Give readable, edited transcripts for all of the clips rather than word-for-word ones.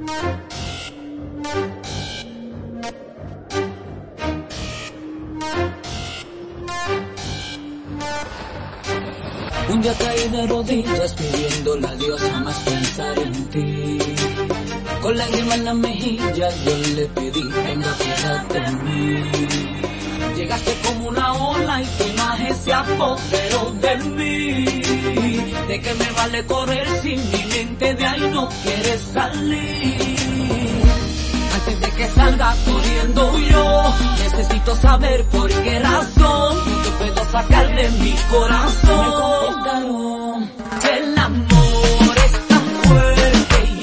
Un día caí de rodillas pidiéndole a Dios jamás pensar en ti. Con lágrimas en la mejilla yo le pedí, venga, cuídate de mí. Llegaste como una ola y tu imagen se apoderó de mí. ¿De qué me vale correr si mi mente de ahí no quiere salir? Antes de que salga corriendo yo, necesito saber por qué razón no te puedo sacar de mi corazón. Me contaron que el amor es tan fuerte y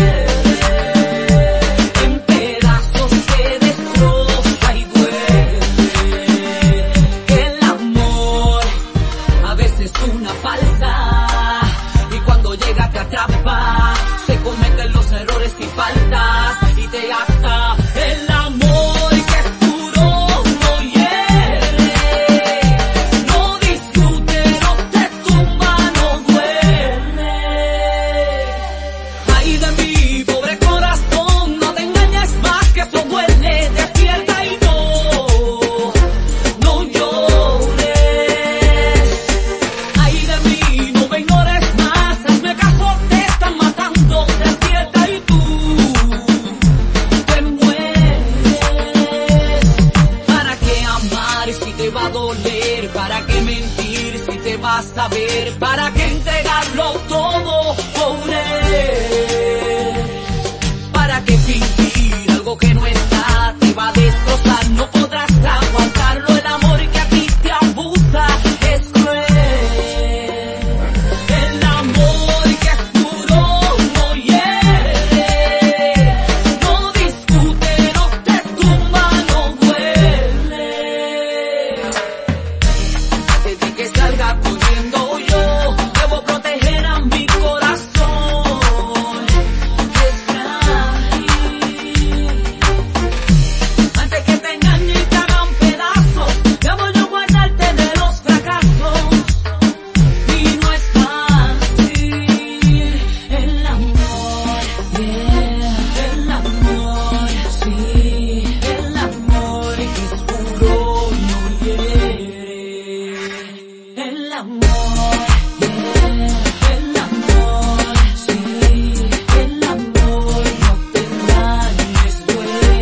en pedazos se destroza y duele. Que el amor a veces es una falsa y cuando llega te atrapa, se cometen los errores y faltas y te ata. El amor que es puro no hiere, no discute, no te tumba, no duele. Ay de mi pobre corazón, no te engañes más que eso duele. Despierta y no llores. Ay de mí, no me ignores más, hazme caso, te están matando. Despierta y tú te mueres. ¿Para qué amar si te va a doler? ¿Para qué mentir si te vas a ver? ¿Para qué entregarlo todo por él? ¿Para qué fingir algo que no está? Te va a destrozar, no podrás aguantarlo. El amor que a ti te abusa es cruel. El amor que es puro no hiere, no discute, no te tumba, no duele. Antes de que salga corriendo yo, debo proteger a mi corazón, que es frágil. Antes que te engañe y te hagan pedazos, debo yo guardarte de los fracasos. Y no es fácil. El amor, yeah, el amor, sí, el amor que es puro no hiere. El amor, yeah, el amor, sí, el amor, no te engañes, duele.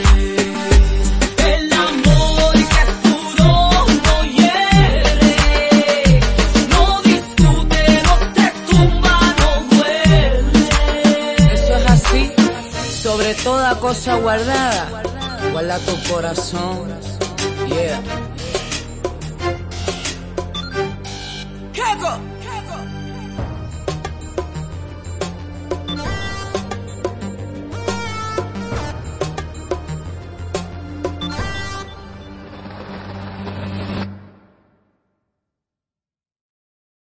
El amor que es puro no hiere, no discute, no te tumba, no duele. Eso es así, sobre toda cosa guardada, guarda tu corazón, yeah. Keko.